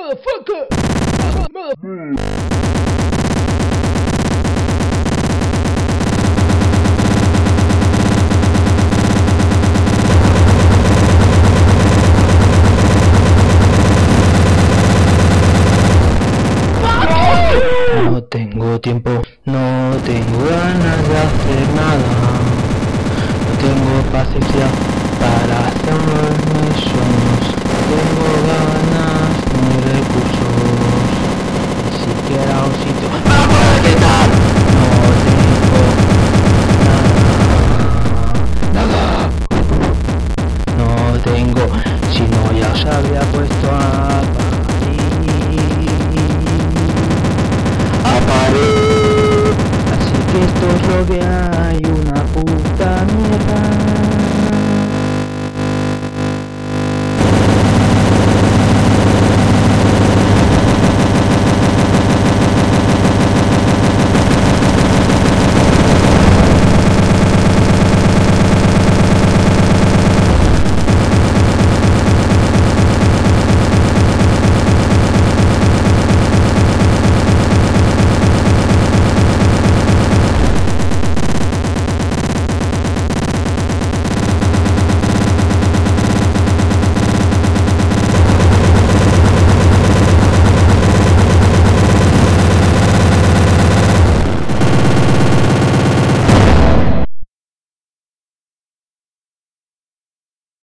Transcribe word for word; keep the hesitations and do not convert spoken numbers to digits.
Motherfucker. No tengo tiempo, no tengo ganas de hacer nada. No tengo paciencia para hacer mis sueños. No tengo ganas